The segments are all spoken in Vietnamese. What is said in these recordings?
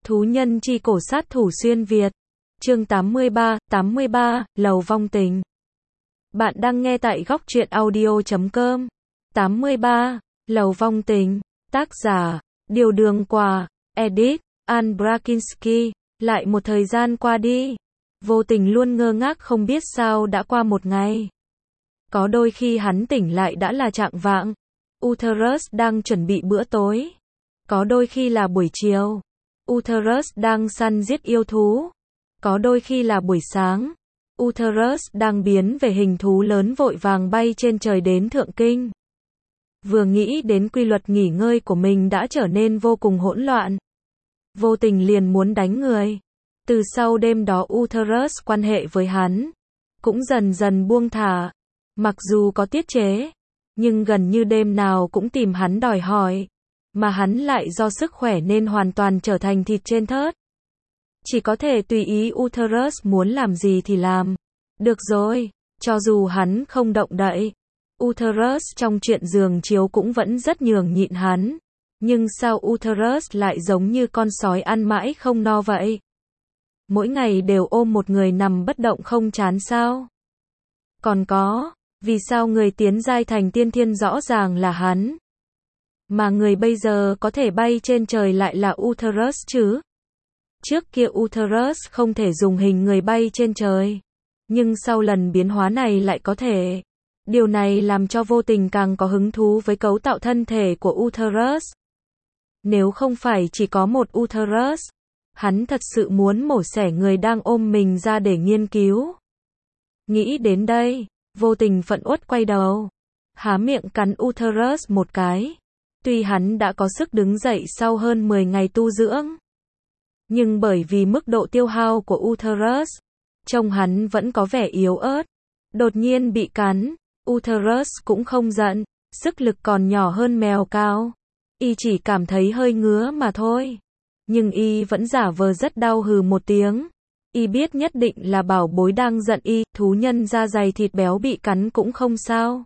Thú nhân chi cổ sát thủ xuyên Việt. Chương 83, Lầu Vong Tình. Bạn đang nghe tại góc truyện audio.com. 83, Lầu Vong Tình. Tác giả, Điều Đường Quà. Edit, Anne Brakinski. Lại một thời gian qua đi. Vô Tình luôn ngơ ngác không biết sao đã qua một ngày. Có đôi khi hắn tỉnh lại đã là chạng vạng. Uterus đang chuẩn bị bữa tối. Có đôi khi là buổi chiều. Uterus đang săn giết yêu thú. Có đôi khi là buổi sáng. Uterus đang biến về hình thú lớn vội vàng bay trên trời đến Thượng Kinh. Vừa nghĩ đến quy luật nghỉ ngơi của mình đã trở nên vô cùng hỗn loạn. Vô Tình liền muốn đánh người. Từ sau đêm đó Uterus quan hệ với hắn cũng dần dần buông thả. Mặc dù có tiết chế, nhưng gần như đêm nào cũng tìm hắn đòi hỏi. Mà hắn lại do sức khỏe nên hoàn toàn trở thành thịt trên thớt. Chỉ có thể tùy ý Uterus muốn làm gì thì làm. Được rồi, cho dù hắn không động đậy. Uterus trong chuyện giường chiếu cũng vẫn rất nhường nhịn hắn. Nhưng sao Uterus lại giống như con sói ăn mãi không no vậy? Mỗi ngày đều ôm một người nằm bất động không chán sao? Còn có, vì sao người tiến giai thành tiên thiên rõ ràng là hắn? Mà người bây giờ có thể bay trên trời lại là Uterus chứ? Trước kia Uterus không thể dùng hình người bay trên trời. Nhưng sau lần biến hóa này lại có thể. Điều này làm cho Vô Tình càng có hứng thú với cấu tạo thân thể của Uterus. Nếu không phải chỉ có một Uterus, hắn thật sự muốn mổ xẻ người đang ôm mình ra để nghiên cứu. Nghĩ đến đây, Vô Tình phẫn uất quay đầu. Há miệng cắn Uterus một cái. Tuy hắn đã có sức đứng dậy sau hơn 10 ngày tu dưỡng. Nhưng bởi vì mức độ tiêu hao của Uterus, trông hắn vẫn có vẻ yếu ớt. Đột nhiên bị cắn, Uterus cũng không giận, sức lực còn nhỏ hơn mèo cao. Y chỉ cảm thấy hơi ngứa mà thôi. Nhưng y vẫn giả vờ rất đau hừ một tiếng. Y biết nhất định là bảo bối đang giận y, thú nhân da dày thịt béo bị cắn cũng không sao.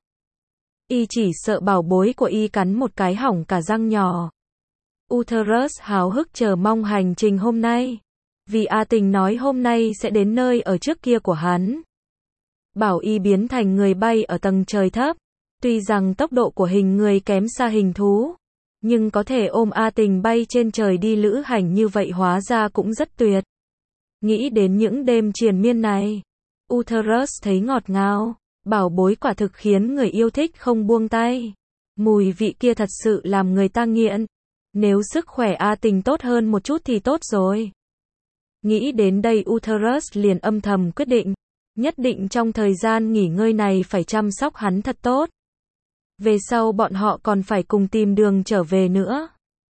Y chỉ sợ bảo bối của y cắn một cái hỏng cả răng nhỏ. Uterus háo hức chờ mong hành trình hôm nay. Vì A Tình nói hôm nay sẽ đến nơi ở trước kia của hắn. Bảo y biến thành người bay ở tầng trời thấp. Tuy rằng tốc độ của hình người kém xa hình thú. Nhưng có thể ôm A Tình bay trên trời đi lữ hành như vậy hóa ra cũng rất tuyệt. Nghĩ đến những đêm triền miên này. Uterus thấy ngọt ngào. Bảo bối quả thực khiến người yêu thích không buông tay. Mùi vị kia thật sự làm người ta nghiện. Nếu sức khỏe A Tình tốt hơn một chút thì tốt rồi. Nghĩ đến đây Uterus liền âm thầm quyết định. Nhất định trong thời gian nghỉ ngơi này phải chăm sóc hắn thật tốt. Về sau bọn họ còn phải cùng tìm đường trở về nữa.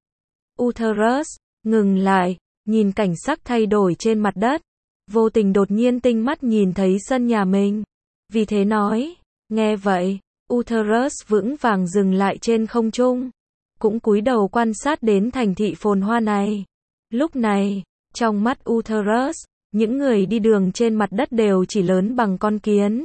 Uterus ngừng lại, nhìn cảnh sắc thay đổi trên mặt đất. Vô Tình đột nhiên tinh mắt nhìn thấy sân nhà mình. Vì thế nói, nghe vậy, Uterus vững vàng dừng lại trên không trung. Cũng cúi đầu quan sát đến thành thị phồn hoa này. Lúc này, trong mắt Uterus, những người đi đường trên mặt đất đều chỉ lớn bằng con kiến.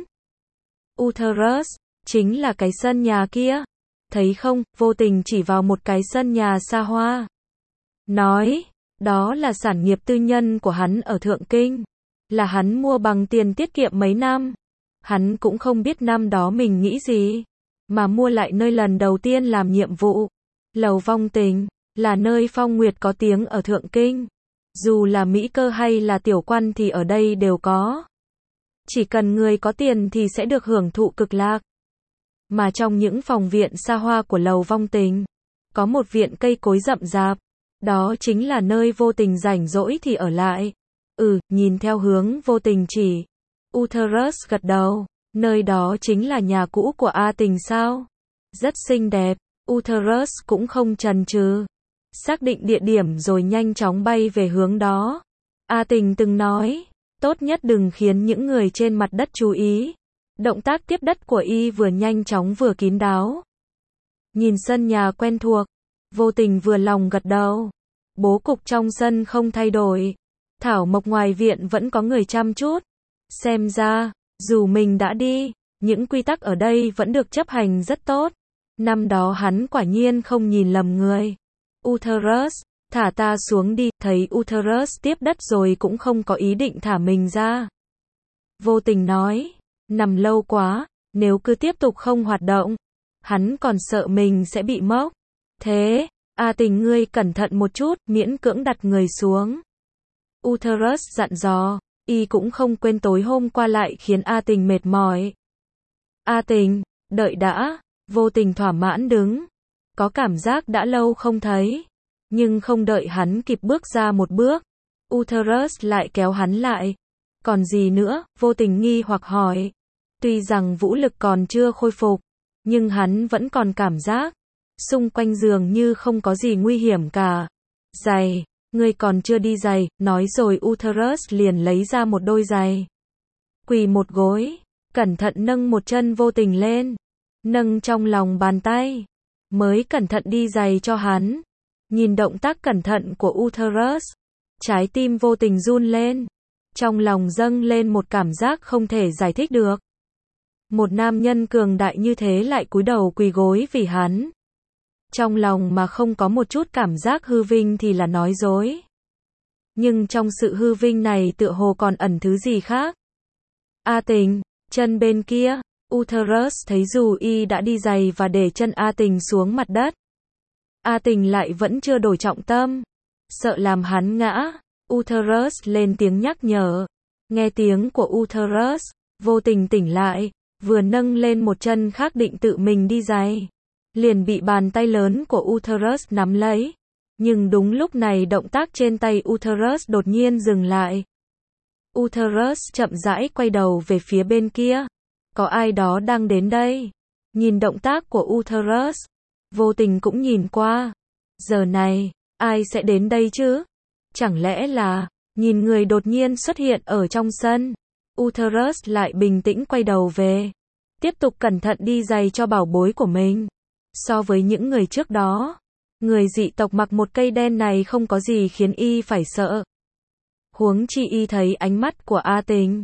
Uterus, chính là cái sân nhà kia. Thấy không, Vô Tình chỉ vào một cái sân nhà xa hoa. Nói, đó là sản nghiệp tư nhân của hắn ở Thượng Kinh. Là hắn mua bằng tiền tiết kiệm mấy năm. Hắn cũng không biết năm đó mình nghĩ gì. Mà mua lại nơi lần đầu tiên làm nhiệm vụ. Lầu Vong Tình, là nơi Phong Nguyệt có tiếng ở Thượng Kinh. Dù là mỹ cơ hay là tiểu quan thì ở đây đều có. Chỉ cần người có tiền thì sẽ được hưởng thụ cực lạc. Mà trong những phòng viện xa hoa của Lầu Vong Tình, có một viện cây cối rậm rạp. Đó chính là nơi Vô Tình rảnh rỗi thì ở lại. Nhìn theo hướng Vô Tình chỉ. Uterus gật đầu. Nơi đó chính là nhà cũ của A Tình sao? Rất xinh đẹp. Uterus cũng không chần chừ. Xác định địa điểm rồi nhanh chóng bay về hướng đó. A Tình từng nói, tốt nhất đừng khiến những người trên mặt đất chú ý. Động tác tiếp đất của y vừa nhanh chóng vừa kín đáo. Nhìn sân nhà quen thuộc, Vô Tình vừa lòng gật đầu. Bố cục trong sân không thay đổi. Thảo mộc ngoài viện vẫn có người chăm chút. Xem ra, dù mình đã đi, những quy tắc ở đây vẫn được chấp hành rất tốt. Năm đó hắn quả nhiên không nhìn lầm người. Uterus, Thả ta xuống đi, thấy Uterus tiếp đất rồi cũng không có ý định thả mình ra. Vô Tình nói, nằm lâu quá, nếu cứ tiếp tục không hoạt động, hắn còn sợ mình sẽ bị mốc. Thế, A Tình ngươi cẩn thận một chút, miễn cưỡng đặt người xuống. Uterus dặn dò, y cũng không quên tối hôm qua lại khiến A Tình mệt mỏi. A Tình, đợi đã, Vô Tình thỏa mãn đứng. Có cảm giác đã lâu không thấy. Nhưng không đợi hắn kịp bước ra một bước, Uterus lại kéo hắn lại. Còn gì nữa, Vô Tình nghi hoặc hỏi. Tuy rằng vũ lực còn chưa khôi phục, nhưng hắn vẫn còn cảm giác xung quanh giường như không có gì nguy hiểm cả. Giày, ngươi còn chưa đi giày, nói rồi Uterus liền lấy ra một đôi giày. Quỳ một gối, cẩn thận nâng một chân Vô Tình lên, nâng trong lòng bàn tay, mới cẩn thận đi giày cho hắn. Nhìn động tác cẩn thận của Uterus, trái tim Vô Tình run lên, trong lòng dâng lên một cảm giác không thể giải thích được. Một nam nhân cường đại như thế lại cúi đầu quỳ gối vì hắn. Trong lòng mà không có một chút cảm giác hư vinh thì là nói dối. Nhưng trong sự hư vinh này tựa hồ còn ẩn thứ gì khác. A Tình, chân bên kia, Uterus thấy dù y đã đi giày và để chân A Tình xuống mặt đất. A Tình lại vẫn chưa đổi trọng tâm, sợ làm hắn ngã. Uterus lên tiếng nhắc nhở. Nghe tiếng của Uterus, Vô Tình tỉnh lại, vừa nâng lên một chân khác định tự mình đi giày, liền bị bàn tay lớn của Uterus nắm lấy. Nhưng đúng lúc này động tác trên tay Uterus đột nhiên dừng lại. Uterus chậm rãi quay đầu về phía bên kia. Có ai đó đang đến đây. Nhìn động tác của Uterus, Vô Tình cũng nhìn qua. Giờ này, ai sẽ đến đây chứ? Chẳng lẽ là, nhìn người đột nhiên xuất hiện ở trong sân. Uterus lại bình tĩnh quay đầu về, tiếp tục cẩn thận đi giày cho bảo bối của mình. So với những người trước đó, người dị tộc mặc một cây đen này không có gì khiến y phải sợ. Huống chi y thấy ánh mắt của A Tình.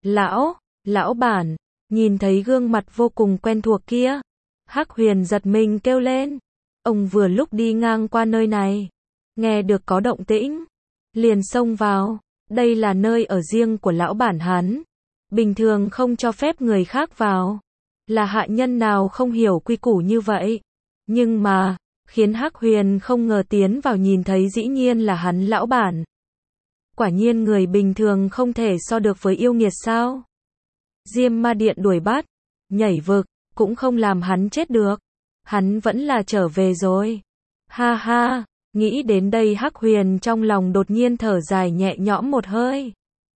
Lão bản, nhìn thấy gương mặt vô cùng quen thuộc kia, Hắc Huyền giật mình kêu lên. Ông vừa lúc đi ngang qua nơi này, nghe được có động tĩnh, liền xông vào. Đây là nơi ở riêng của lão bản hắn, bình thường không cho phép người khác vào. Là hạ nhân nào không hiểu quy củ như vậy. Nhưng mà, khiến Hắc Huyền không ngờ tiến vào nhìn thấy dĩ nhiên là hắn lão bản. Quả nhiên người bình thường không thể so được với yêu nghiệt sao. Diêm Ma Điện đuổi bắt, nhảy vực, cũng không làm hắn chết được. Hắn vẫn là trở về rồi. Ha ha, nghĩ đến đây Hắc Huyền trong lòng đột nhiên thở dài nhẹ nhõm một hơi.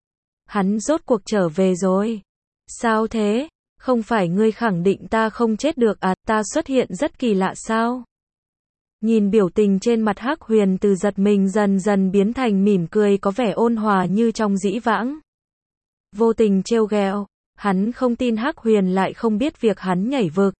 Hắn rốt cuộc trở về rồi. Sao thế? Không phải ngươi khẳng định ta không chết được à, ta xuất hiện rất kỳ lạ sao? Nhìn biểu tình trên mặt Hắc Huyền từ giật mình dần dần biến thành mỉm cười có vẻ ôn hòa như trong dĩ vãng. Vô Tình trêu ghẹo, hắn không tin Hắc Huyền lại không biết việc hắn nhảy vực.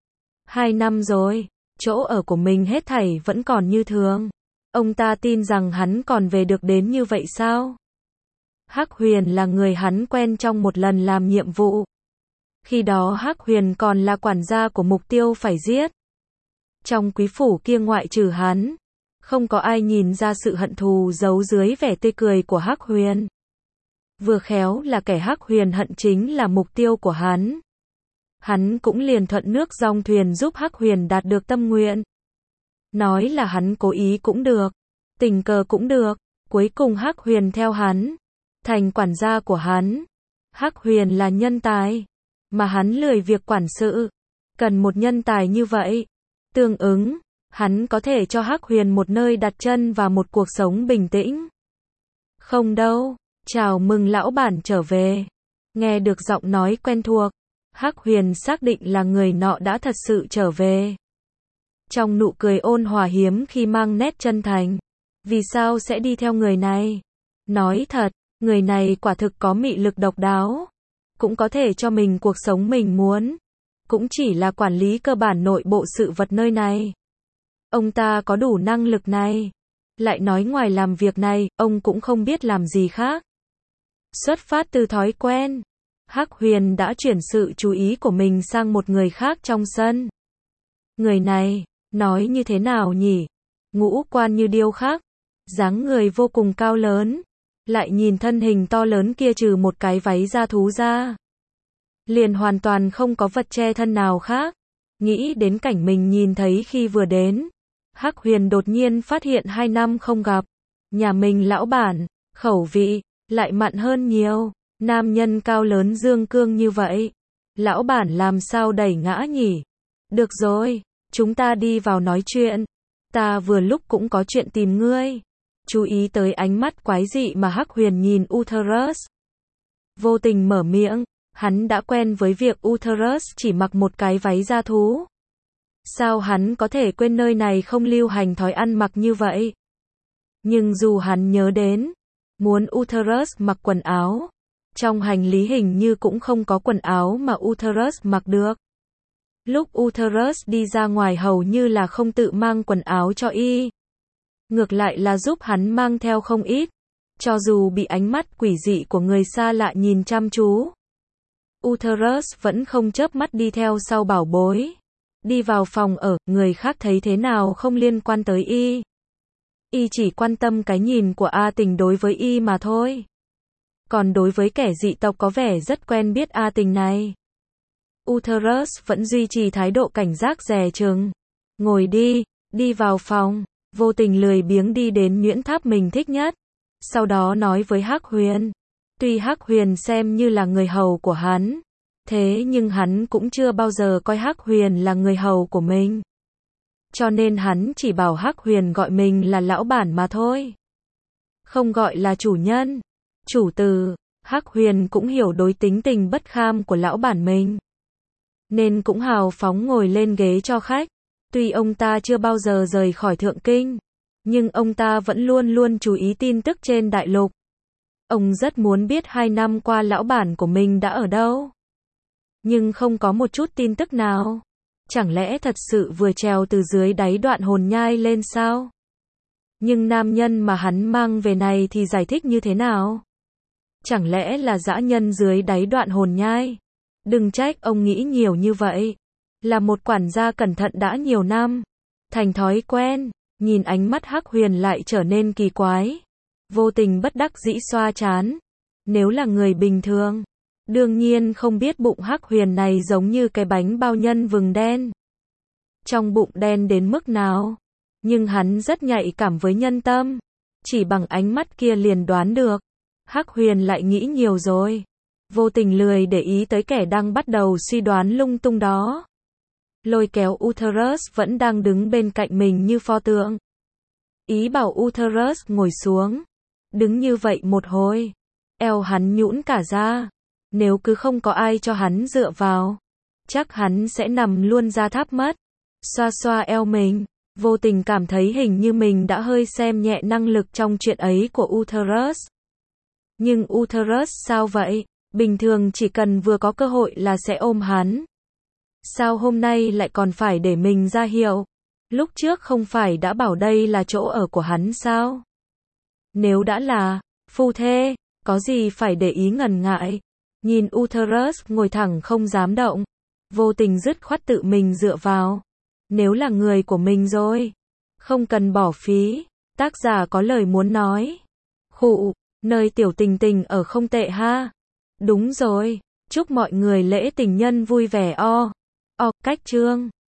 2 năm rồi, chỗ ở của mình hết thảy vẫn còn như thường. Ông ta tin rằng hắn còn về được đến như vậy sao? Hắc Huyền là người hắn quen trong một lần làm nhiệm vụ. Khi đó Hắc Huyền còn là quản gia của mục tiêu phải giết. Trong quý phủ kia ngoại trừ hắn, không có ai nhìn ra sự hận thù giấu dưới vẻ tươi cười của Hắc Huyền. Vừa khéo là kẻ Hắc Huyền hận chính là mục tiêu của hắn. Hắn cũng liền thuận nước dòng thuyền giúp Hắc Huyền đạt được tâm nguyện. Nói là hắn cố ý cũng được, tình cờ cũng được, cuối cùng Hắc Huyền theo hắn, thành quản gia của hắn. Hắc Huyền là nhân tài, mà hắn lười việc quản sự, cần một nhân tài như vậy. Tương ứng, hắn có thể cho Hắc Huyền một nơi đặt chân và một cuộc sống bình tĩnh. Không đâu, chào mừng lão bản trở về. Nghe được giọng nói quen thuộc, Hắc Huyền xác định là người nọ đã thật sự trở về. Trong nụ cười ôn hòa hiếm khi mang nét chân thành. Vì sao sẽ đi theo người này? Nói thật, người này quả thực có mị lực độc đáo. Cũng có thể cho mình cuộc sống mình muốn. Cũng chỉ là quản lý cơ bản nội bộ sự vật nơi này. Ông ta có đủ năng lực này. Lại nói ngoài làm việc này, ông cũng không biết làm gì khác. Xuất phát từ thói quen, Hắc Huyền đã chuyển sự chú ý của mình sang một người khác trong sân. Người này, nói như thế nào nhỉ? Ngũ quan như điêu khắc, dáng người vô cùng cao lớn, lại nhìn thân hình to lớn kia trừ một cái váy da thú ra, liền hoàn toàn không có vật che thân nào khác. Nghĩ đến cảnh mình nhìn thấy khi vừa đến, Hắc Huyền đột nhiên phát hiện 2 năm không gặp, nhà mình lão bản, khẩu vị, lại mặn hơn nhiều, nam nhân cao lớn dương cương như vậy, lão bản làm sao đẩy ngã nhỉ? Được rồi, chúng ta đi vào nói chuyện, ta vừa lúc cũng có chuyện tìm ngươi. Chú ý tới ánh mắt quái dị mà Hắc Huyền nhìn Uterus. Vô tình mở miệng, hắn đã quen với việc Uterus chỉ mặc một cái váy da thú. Sao hắn có thể quên nơi này không lưu hành thói ăn mặc như vậy? Nhưng dù hắn nhớ đến, muốn Uterus mặc quần áo, trong hành lý hình như cũng không có quần áo mà Uterus mặc được. Lúc Uterus đi ra ngoài hầu như là không tự mang quần áo cho y. Ngược lại là giúp hắn mang theo không ít, cho dù bị ánh mắt quỷ dị của người xa lạ nhìn chăm chú. Uterus vẫn không chớp mắt đi theo sau bảo bối. Đi vào phòng ở, người khác thấy thế nào không liên quan tới y. Y chỉ quan tâm cái nhìn của A Tình đối với y mà thôi. Còn đối với kẻ dị tộc có vẻ rất quen biết A Tình này, Uterus vẫn duy trì thái độ cảnh giác dè chừng. Ngồi đi, đi vào phòng. Vô tình lười biếng đi đến nhuyễn tháp mình thích nhất. Sau đó nói với Hắc Huyền. Tuy Hắc Huyền xem như là người hầu của hắn, thế nhưng hắn cũng chưa bao giờ coi Hắc Huyền là người hầu của mình. Cho nên hắn chỉ bảo Hắc Huyền gọi mình là lão bản mà thôi, không gọi là chủ nhân, chủ từ. Hắc Huyền cũng hiểu đối tính tình bất kham của lão bản mình, nên cũng hào phóng ngồi lên ghế cho khách. Tuy ông ta chưa bao giờ rời khỏi Thượng Kinh, nhưng ông ta vẫn luôn luôn chú ý tin tức trên đại lục. Ông rất muốn biết 2 năm qua lão bản của mình đã ở đâu, nhưng không có một chút tin tức nào. Chẳng lẽ thật sự vừa trèo từ dưới đáy Đoạn Hồn Nhai lên sao? Nhưng nam nhân mà hắn mang về này thì giải thích như thế nào? Chẳng lẽ là dã nhân dưới đáy Đoạn Hồn Nhai? Đừng trách ông nghĩ nhiều như vậy. Là một quản gia cẩn thận đã nhiều năm, thành thói quen, nhìn ánh mắt Hắc Huyền lại trở nên kỳ quái. Vô tình bất đắc dĩ xoa trán. Nếu là người bình thường, đương nhiên không biết bụng Hắc Huyền này giống như cái bánh bao nhân vừng đen. Trong bụng đen đến mức nào? Nhưng hắn rất nhạy cảm với nhân tâm, chỉ bằng ánh mắt kia liền đoán được. Hắc Huyền lại nghĩ nhiều rồi. Vô tình lười để ý tới kẻ đang bắt đầu suy đoán lung tung đó. Lôi kéo Uterus vẫn đang đứng bên cạnh mình như pho tượng. Ý bảo Uterus ngồi xuống. Đứng như vậy một hồi, eo hắn nhũn cả ra. Nếu cứ không có ai cho hắn dựa vào, chắc hắn sẽ nằm luôn ra tháp mất. Xoa xoa eo mình, vô tình cảm thấy hình như mình đã hơi xem nhẹ năng lực trong chuyện ấy của Uterus. Nhưng Uterus sao vậy? Bình thường chỉ cần vừa có cơ hội là sẽ ôm hắn. Sao hôm nay lại còn phải để mình ra hiệu? Lúc trước không phải đã bảo đây là chỗ ở của hắn sao? Nếu đã là phu thê, có gì phải để ý ngần ngại? Nhìn Uterus ngồi thẳng không dám động, vô tình dứt khoát tự mình dựa vào. Nếu là người của mình rồi, không cần bỏ phí. Tác giả có lời muốn nói. Khụ, nơi tiểu tình tình ở không tệ ha. Đúng rồi, chúc mọi người lễ tình nhân vui vẻ o. Cách chương